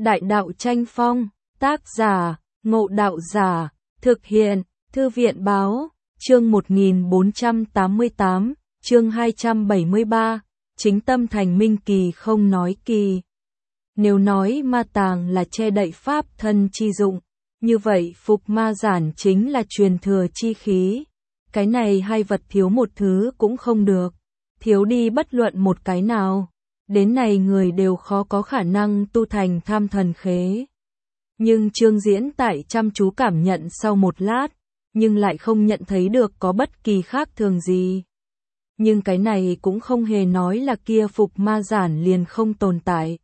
Đại đạo tranh phong, tác giả, Ngộ Đạo Giả, thực hiện, Thư viện Báo, chương 1488, chương 273, chính tâm thành minh kỳ không nói kỳ. Nếu nói ma tàng là che đậy pháp thân chi dụng, như vậy phục ma giản chính là truyền thừa chi khí. Cái này hai vật thiếu một thứ cũng không được, thiếu đi bất luận một cái nào. Đến này người đều khó có khả năng tu thành tham thần khế. Nhưng Trương Diễn tại chăm chú cảm nhận sau một lát, nhưng lại không nhận thấy được có bất kỳ khác thường gì. Nhưng cái này cũng không hề nói là kia phục ma giản liền không tồn tại.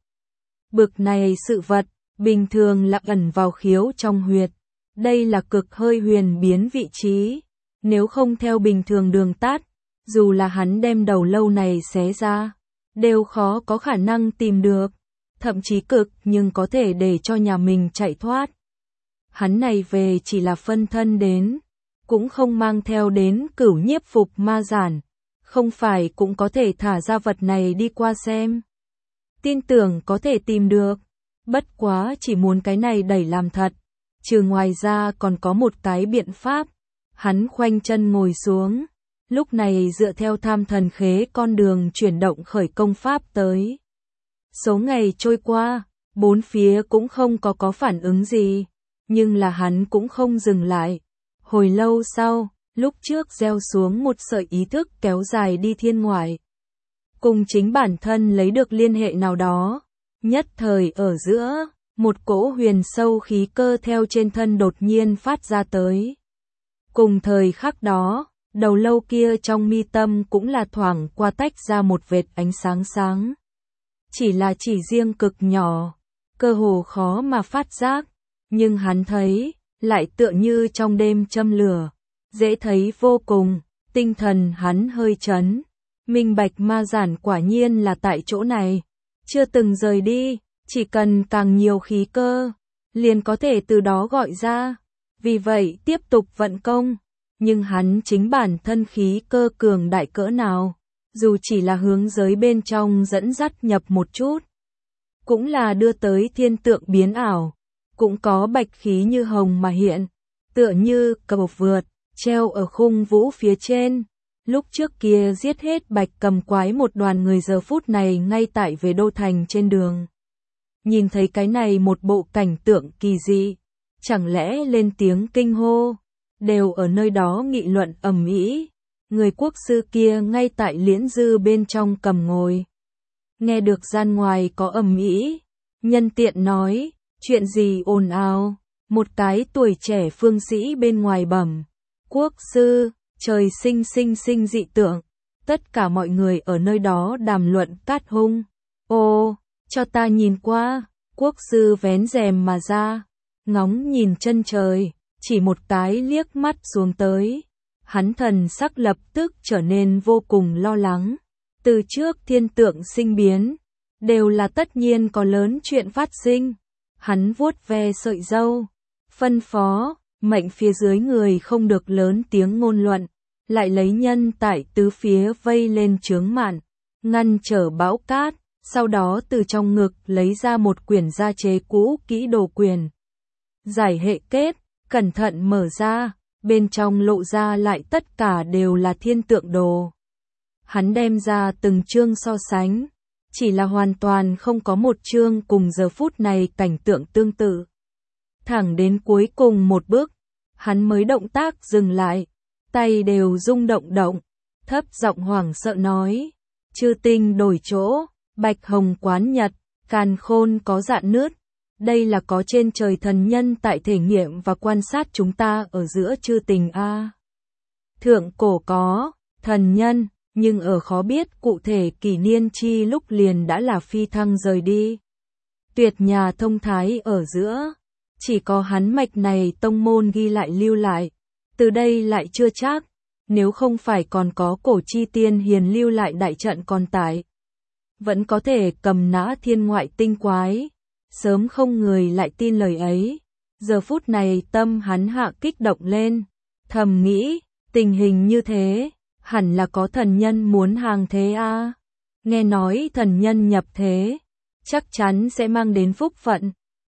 Bực này sự vật, bình thường là ẩn vào khiếu trong huyệt. Đây là cực hơi huyền biến vị trí. Nếu không theo bình thường đường tát, dù là hắn đem đầu lâu này xé ra, đều khó có khả năng tìm được. Thậm chí cực nhưng có thể để cho nhà mình chạy thoát. Hắn này về chỉ là phân thân đến, cũng không mang theo đến cửu nhiếp phục ma giản. Không phải cũng có thể thả ra vật này đi qua xem. Tin tưởng có thể tìm được. Bất quá chỉ muốn cái này đẩy làm thật. Trừ ngoài ra còn có một cái biện pháp. Hắn khoanh chân ngồi xuống. Lúc này dựa theo tham thần khế con đường chuyển động khởi công pháp tới. Số ngày trôi qua, bốn phía cũng không có phản ứng gì. Nhưng là hắn cũng không dừng lại. Hồi lâu sau, lúc trước gieo xuống một sợi ý thức kéo dài đi thiên ngoại. Cùng chính bản thân lấy được liên hệ nào đó. Nhất thời ở giữa, một cỗ huyền sâu khí cơ theo trên thân đột nhiên phát ra tới. Cùng thời khắc đó, đầu lâu kia trong mi tâm cũng là thoảng qua tách ra một vệt ánh sáng sáng. Chỉ là chỉ riêng cực nhỏ, cơ hồ khó mà phát giác, nhưng hắn thấy, lại tựa như trong đêm châm lửa, dễ thấy vô cùng, tinh thần hắn hơi chấn, minh bạch ma giản quả nhiên là tại chỗ này, chưa từng rời đi, chỉ cần càng nhiều khí cơ, liền có thể từ đó gọi ra, vì vậy tiếp tục vận công. Nhưng hắn chính bản thân khí cơ cường đại cỡ nào, dù chỉ là hướng giới bên trong dẫn dắt nhập một chút, cũng là đưa tới thiên tượng biến ảo, cũng có bạch khí như hồng mà hiện, tựa như cầu vượt, treo ở khung vũ phía trên. Lúc trước kia giết hết bạch cầm quái một đoàn người giờ phút này ngay tại về đô thành trên đường. Nhìn thấy cái này một bộ cảnh tượng kỳ dị, chẳng lẽ lên tiếng kinh hô. Đều ở nơi đó nghị luận ầm ĩ. Người quốc sư kia ngay tại liễn dư bên trong cầm ngồi. Nghe được gian ngoài có ầm ĩ, nhân tiện nói, chuyện gì ồn ào, một cái tuổi trẻ phương sĩ bên ngoài bẩm, quốc sư, trời sinh dị tượng, tất cả mọi người ở nơi đó đàm luận cát hung. Ô, cho ta nhìn qua, quốc sư vén rèm mà ra, ngóng nhìn chân trời. Chỉ một cái liếc mắt xuống tới, hắn thần sắc lập tức trở nên vô cùng lo lắng. Từ trước thiên tượng sinh biến, đều là tất nhiên có lớn chuyện phát sinh. Hắn vuốt ve sợi râu, phân phó, mệnh phía dưới người không được lớn tiếng ngôn luận, lại lấy nhân tại tứ phía vây lên chướng mạn, ngăn trở bão cát, sau đó từ trong ngực lấy ra một quyển gia chế cũ kỹ đồ quyền. Giải hệ kết. Cẩn thận mở ra, bên trong lộ ra lại tất cả đều là thiên tượng đồ. Hắn đem ra từng chương so sánh, chỉ là hoàn toàn không có một chương cùng giờ phút này cảnh tượng tương tự. Thẳng đến cuối cùng một bước, hắn mới động tác dừng lại, tay đều rung động, thấp giọng hoảng sợ nói, chư tinh đổi chỗ, bạch hồng quán nhật, càn khôn có dạn nứt. Đây là có trên trời thần nhân tại thể nghiệm và quan sát chúng ta ở giữa chư tình a. Thượng cổ có thần nhân, nhưng ở khó biết cụ thể kỷ niên chi lúc liền đã là phi thăng rời đi. Tuyệt nhà thông thái ở giữa, chỉ có hắn mạch này tông môn ghi lại lưu lại, từ đây lại chưa chắc, nếu không phải còn có cổ chi tiên hiền lưu lại đại trận còn tại. Vẫn có thể cầm nã thiên ngoại tinh quái. Sớm không người lại tin lời ấy. Giờ phút này tâm hắn hạ kích động lên. Thầm nghĩ, tình hình như thế, hẳn là có thần nhân muốn hàng thế a. Nghe nói thần nhân nhập thế, chắc chắn sẽ mang đến phúc phận.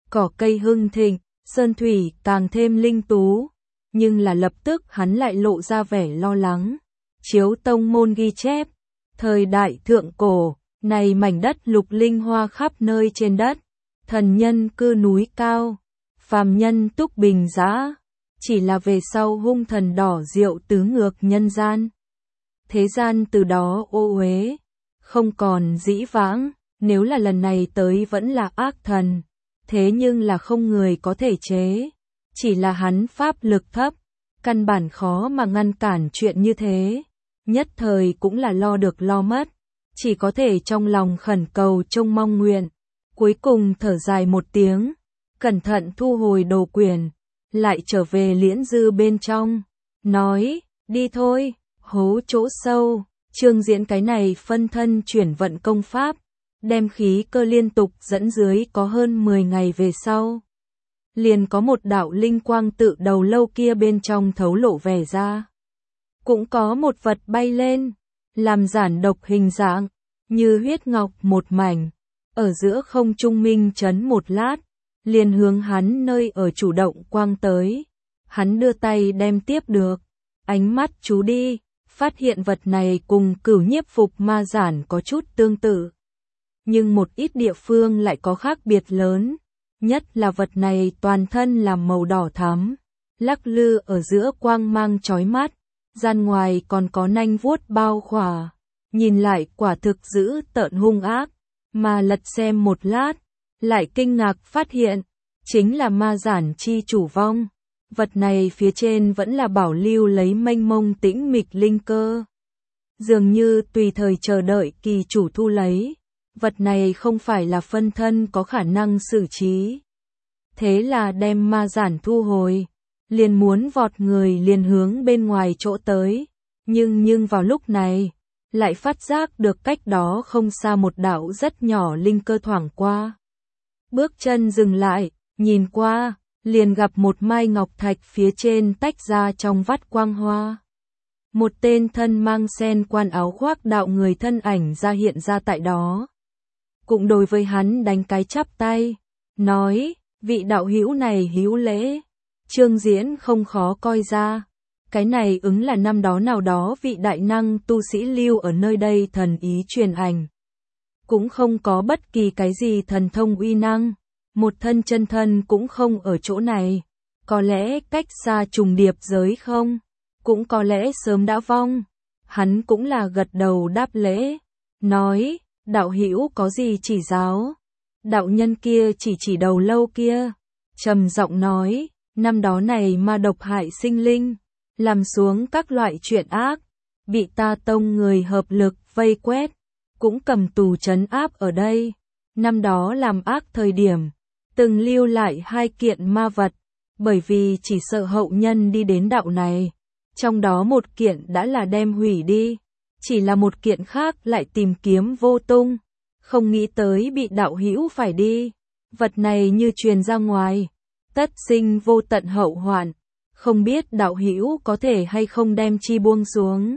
cỏ cây hưng thịnh, sơn thủy càng thêm linh tú, nhưng là lập tức hắn lại lộ ra vẻ lo lắng. Chiếu tông môn ghi chép, thời đại thượng cổ, này mảnh đất lục linh hoa khắp nơi trên đất, thần nhân cư núi cao, phàm nhân túc bình dã, chỉ là về sau hung thần đỏ rượu tứ ngược nhân gian. Thế gian từ đó ô uế, không còn dĩ vãng, nếu là lần này tới vẫn là ác thần, thế nhưng là không người có thể chế, chỉ là hắn pháp lực thấp, căn bản khó mà ngăn cản chuyện như thế, nhất thời cũng là lo được lo mất, chỉ có thể trong lòng khẩn cầu trông mong nguyện, cuối cùng thở dài một tiếng, cẩn thận thu hồi đồ quyển, lại trở về Liễn Dư bên trong, nói, đi thôi, hố chỗ sâu, Trương Diễn cái này phân thân chuyển vận công pháp, đem khí cơ liên tục dẫn dưới có hơn 10 ngày về sau. Liền có một đạo linh quang tự đầu lâu kia bên trong thấu lộ vẻ ra. Cũng có một vật bay lên, làm giản độc hình dạng, như huyết ngọc một mảnh, ở giữa không trung minh chấn một lát, liền hướng hắn nơi ở chủ động quang tới. Hắn đưa tay đem tiếp được, ánh mắt chú đi, phát hiện vật này cùng Cửu Nhiếp Phục Ma Giản có chút tương tự. Nhưng một ít địa phương lại có khác biệt lớn, nhất là vật này toàn thân làm màu đỏ thắm, lắc lư ở giữa quang mang chói mắt, gian ngoài còn có nanh vuốt bao khỏa, nhìn lại quả thực dữ tợn hung ác, mà lật xem một lát, lại kinh ngạc phát hiện, chính là ma giản chi chủ vong. Vật này phía trên vẫn là bảo lưu lấy mênh mông tĩnh mịch linh cơ. Dường như tùy thời chờ đợi kỳ chủ thu lấy. Vật này không phải là phân thân có khả năng xử trí. Thế là đem ma giản thu hồi. Liền muốn vọt người liền hướng bên ngoài chỗ tới. Nhưng vào lúc này, lại phát giác được cách đó không xa một đạo rất nhỏ linh cơ thoảng qua. Bước chân dừng lại, nhìn qua. Liền gặp một mai ngọc thạch phía trên tách ra trong vắt quang hoa. Một tên thân mang sen quan áo khoác đạo người thân ảnh ra hiện ra tại đó. Cũng đối với hắn đánh cái chắp tay, nói, vị đạo hữu này hữu lễ. Trương Diễn không khó coi ra. Cái này ứng là năm đó nào đó vị đại năng tu sĩ lưu ở nơi đây thần ý truyền ảnh. Cũng không có bất kỳ cái gì thần thông uy năng. Một thân chân thân cũng không ở chỗ này, có lẽ cách xa trùng điệp giới không, cũng có lẽ sớm đã vong. Hắn cũng là gật đầu đáp lễ, nói, đạo hữu có gì chỉ giáo. Đạo nhân kia chỉ đầu lâu kia, trầm giọng nói, năm đó này ma độc hại sinh linh, làm xuống các loại chuyện ác, bị ta tông người hợp lực vây quét, cũng cầm tù trấn áp ở đây. Năm đó làm ác thời điểm, từng lưu lại 2 kiện ma vật, bởi vì chỉ sợ hậu nhân đi đến đạo này, trong đó một kiện đã là đem hủy đi, chỉ là một kiện khác lại tìm kiếm vô tung, không nghĩ tới bị đạo hữu phải đi, vật này như truyền ra ngoài, tất sinh vô tận hậu hoạn, không biết đạo hữu có thể hay không đem chi buông xuống.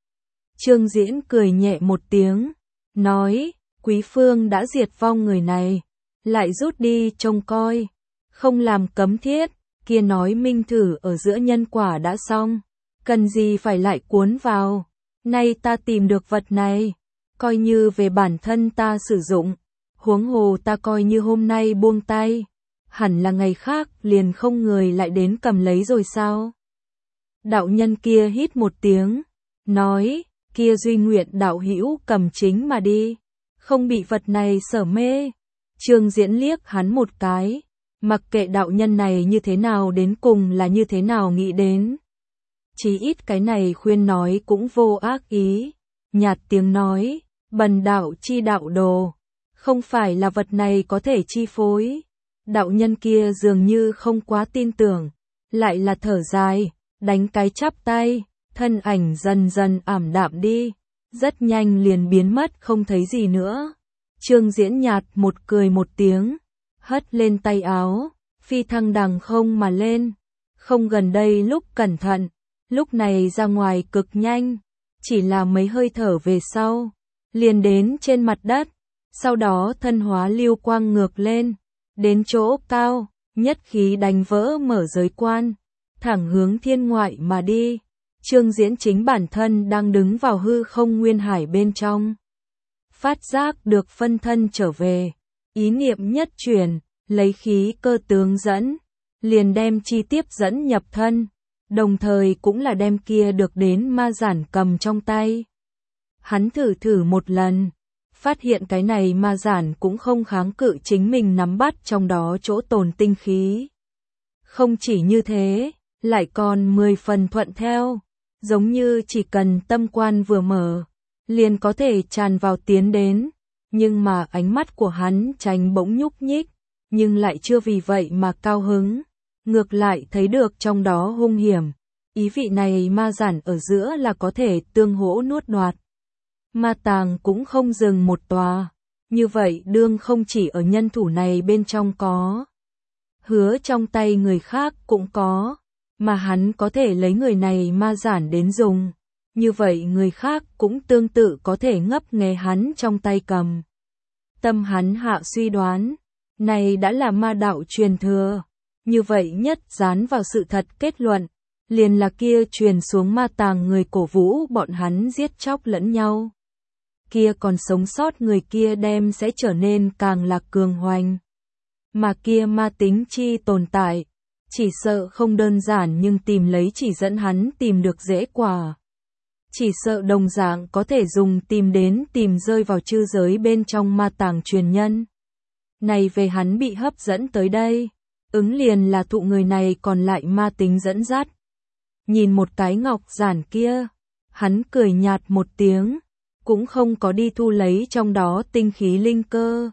Trương Diễn cười nhẹ một tiếng, nói, quý phương đã diệt vong người này. Lại rút đi trông coi, không làm cấm thiết, kia nói minh thử ở giữa nhân quả đã xong, cần gì phải lại cuốn vào, nay ta tìm được vật này, coi như về bản thân ta sử dụng, huống hồ ta coi như hôm nay buông tay, hẳn là ngày khác liền không người lại đến cầm lấy rồi sao. Đạo nhân kia hít một tiếng, nói, kia duy nguyện đạo hữu cầm chính mà đi, không bị vật này sở mê. Trương Diễn liếc hắn một cái, mặc kệ đạo nhân này như thế nào đến cùng là như thế nào nghĩ đến. Chí ít cái này khuyên nói cũng vô ác ý, nhạt tiếng nói, bần đạo chi đạo đồ, không phải là vật này có thể chi phối. Đạo nhân kia dường như không quá tin tưởng, lại là thở dài, đánh cái chắp tay, thân ảnh dần dần ảm đạm đi, rất nhanh liền biến mất không thấy gì nữa. Trương Diễn nhạt một cười một tiếng, hất lên tay áo, phi thăng đằng không mà lên, không gần đây lúc cẩn thận, lúc này ra ngoài cực nhanh, chỉ là mấy hơi thở về sau, liền đến trên mặt đất, sau đó thân hóa lưu quang ngược lên, Đến chỗ cao, nhất khí đánh vỡ mở giới quan, thẳng hướng thiên ngoại mà đi. Trương Diễn chính bản thân đang đứng vào hư không nguyên hải bên trong. Phát giác được phân thân trở về, ý niệm nhất chuyển, lấy khí cơ tướng dẫn, liền đem chi tiếp dẫn nhập thân, đồng thời cũng là đem kia được đến ma giản cầm trong tay. Hắn thử một lần, phát hiện cái này ma giản cũng không kháng cự chính mình nắm bắt trong đó chỗ tồn tinh khí. Không chỉ như thế, lại còn 10 phần thuận theo, giống như chỉ cần tâm quan vừa mở, liền có thể tràn vào tiến đến, nhưng mà ánh mắt của hắn tránh bỗng nhúc nhích, nhưng lại chưa vì vậy mà cao hứng, ngược lại thấy được trong đó hung hiểm, ý vị này ma giản ở giữa là có thể tương hỗ nuốt đoạt. Ma tàng cũng không dừng một tòa, như vậy đương không chỉ ở nhân thủ này bên trong có, hứa trong tay người khác cũng có, mà hắn có thể lấy người này ma giản đến dùng, như vậy người khác cũng tương tự có thể ngấp nghé hắn trong tay cầm. Tâm hắn hạ suy đoán, này đã là ma đạo truyền thừa, như vậy nhất dán vào sự thật kết luận, liền là kia truyền xuống ma tàng người cổ vũ bọn hắn giết chóc lẫn nhau. Kia còn sống sót người kia đem sẽ trở nên càng là cường hoành. Mà kia ma tính chi tồn tại, chỉ sợ không đơn giản nhưng tìm lấy chỉ dẫn hắn tìm được dễ quả. Chỉ sợ đồng dạng có thể dùng tìm rơi vào chư giới bên trong ma tàng truyền nhân. Này về hắn bị hấp dẫn tới đây, ứng liền là thụ người này còn lại ma tính dẫn dắt. Nhìn một cái ngọc giản kia, hắn cười nhạt một tiếng, cũng không có đi thu lấy trong đó tinh khí linh cơ.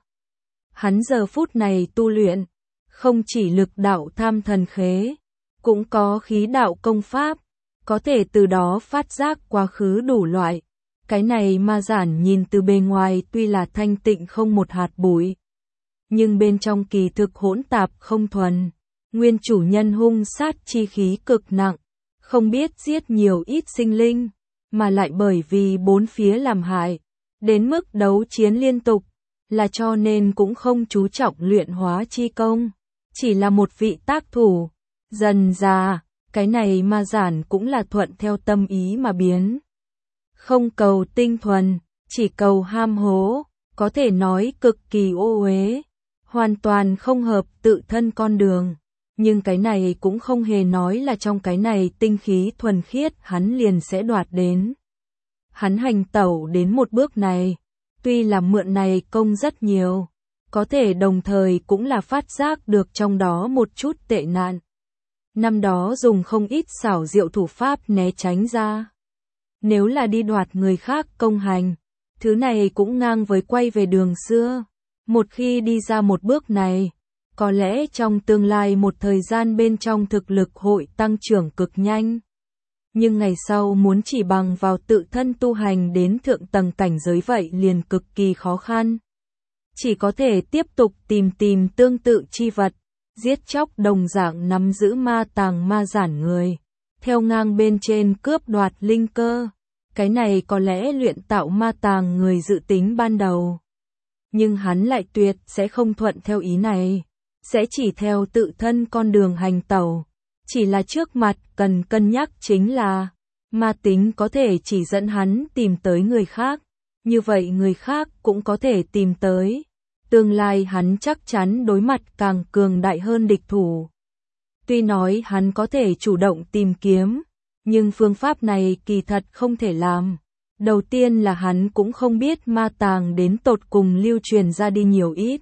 Hắn giờ phút này tu luyện, không chỉ lực đạo tham thần khế, cũng có khí đạo công pháp, có thể từ đó phát giác quá khứ đủ loại. Cái này ma giản nhìn từ bề ngoài tuy là thanh tịnh không một hạt bụi, nhưng bên trong kỳ thực hỗn tạp không thuần, nguyên chủ nhân hung sát chi khí cực nặng, không biết giết nhiều ít sinh linh, mà lại bởi vì bốn phía làm hại, đến mức đấu chiến liên tục, là cho nên cũng không chú trọng luyện hóa chi công, chỉ là một vị tác thủ. Dần ra, cái này ma giản cũng là thuận theo tâm ý mà biến. Không cầu tinh thuần, chỉ cầu ham hố, có thể nói cực kỳ ô uế, hoàn toàn không hợp tự thân con đường. Nhưng cái này cũng không hề nói là trong cái này tinh khí thuần khiết hắn liền sẽ đoạt đến. Hắn hành tẩu đến một bước này, tuy là mượn này công rất nhiều, có thể đồng thời cũng là phát giác được trong đó một chút tệ nạn. Năm đó dùng không ít xảo diệu thủ pháp né tránh ra. Nếu là đi đoạt người khác công hành, thứ này cũng ngang với quay về đường xưa. Một khi đi ra một bước này, có lẽ trong tương lai một thời gian bên trong thực lực hội tăng trưởng cực nhanh. Nhưng ngày sau muốn chỉ bằng vào tự thân tu hành đến thượng tầng cảnh giới vậy liền cực kỳ khó khăn. Chỉ có thể tiếp tục tìm tương tự chi vật, giết chóc đồng dạng nắm giữ ma tàng ma giản người, theo ngang bên trên cướp đoạt linh cơ. Cái này có lẽ luyện tạo ma tàng người dự tính ban đầu. Nhưng hắn lại tuyệt sẽ không thuận theo ý này, sẽ chỉ theo tự thân con đường hành tẩu. Chỉ là trước mặt cần cân nhắc chính là, ma tính có thể chỉ dẫn hắn tìm tới người khác, như vậy người khác cũng có thể tìm tới. Tương lai hắn chắc chắn đối mặt càng cường đại hơn địch thủ. Tuy nói hắn có thể chủ động tìm kiếm, nhưng phương pháp này kỳ thật không thể làm. Đầu tiên là hắn cũng không biết ma tàng đến tột cùng lưu truyền ra đi nhiều ít.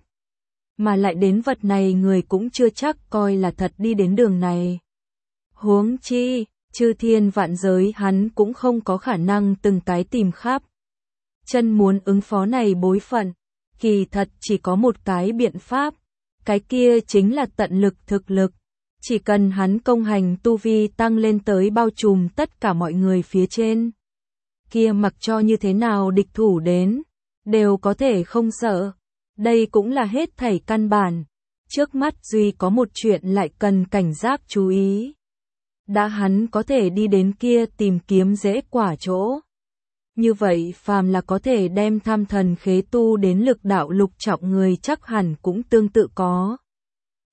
Mà lại đến vật này người cũng chưa chắc coi là thật đi đến đường này. Huống chi, chư thiên vạn giới hắn cũng không có khả năng từng cái tìm khắp. Chân muốn ứng phó này bối phận, kỳ thật chỉ có một cái biện pháp, cái kia chính là tận lực thực lực. Chỉ cần hắn công hành tu vi tăng lên tới bao trùm tất cả mọi người phía trên. Kia mặc cho như thế nào địch thủ đến, đều có thể không sợ. Đây cũng là hết thảy căn bản. Trước mắt duy có một chuyện lại cần cảnh giác chú ý. Đã hắn có thể đi đến kia tìm kiếm dễ quả chỗ. Như vậy phàm là có thể đem tham thần khế tu đến lực đạo lục trọng người chắc hẳn cũng tương tự có.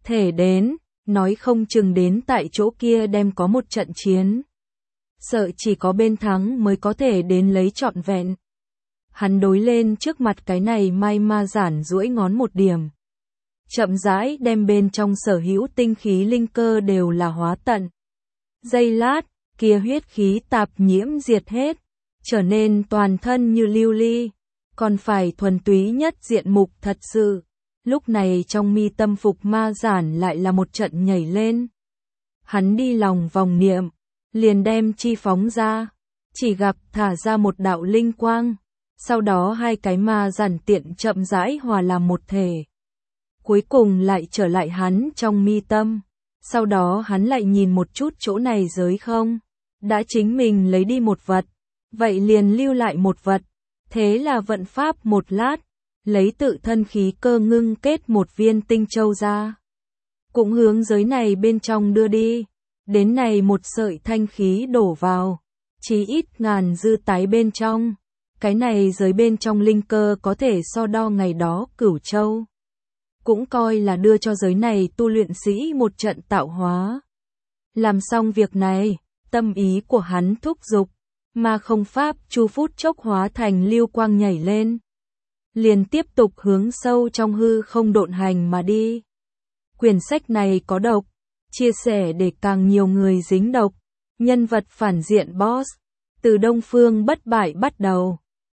thể đến, nói không chừng đến tại chỗ kia đem có một trận chiến. Sợ chỉ có bên thắng mới có thể đến lấy trọn vẹn. Hắn đối lên trước mặt cái này Mai Ma Giản duỗi ngón một điểm. Chậm rãi đem bên trong sở hữu tinh khí linh cơ đều là hóa tận. Giây lát, kia huyết khí tạp nhiễm diệt hết, trở nên toàn thân như lưu ly, còn phải thuần túy nhất diện mục thật sự. Lúc này trong mi tâm Phục Ma Giản lại là một trận nhảy lên. Hắn đi lòng vòng niệm, liền đem chi phóng ra, chỉ gặp thả ra một đạo linh quang, sau đó hai cái ma giản tiện chậm rãi hòa làm một thể. Cuối cùng lại trở lại hắn trong mi tâm, sau đó hắn lại nhìn một chút chỗ này giới không, đã chính mình lấy đi một vật, vậy liền lưu lại một vật, thế là vận pháp một lát, lấy tự thân khí cơ ngưng kết một viên tinh châu ra. Cũng hướng giới này bên trong đưa đi. Đến này một sợi thanh khí đổ vào, chí ít ngàn dư tái bên trong, cái này giới bên trong linh cơ có thể so đo ngày đó Cửu Châu. Cũng coi là đưa cho giới này tu luyện sĩ một trận tạo hóa. Làm xong việc này, tâm ý của hắn thúc giục, mà không pháp chu phút chốc hóa thành lưu quang nhảy lên. Liền tiếp tục hướng sâu trong hư không độn hành mà đi. Quyển sách này có độc. Chia sẻ để càng nhiều người dính độc. Nhân vật phản diện boss. Từ Đông Phương Bất Bại bắt đầu.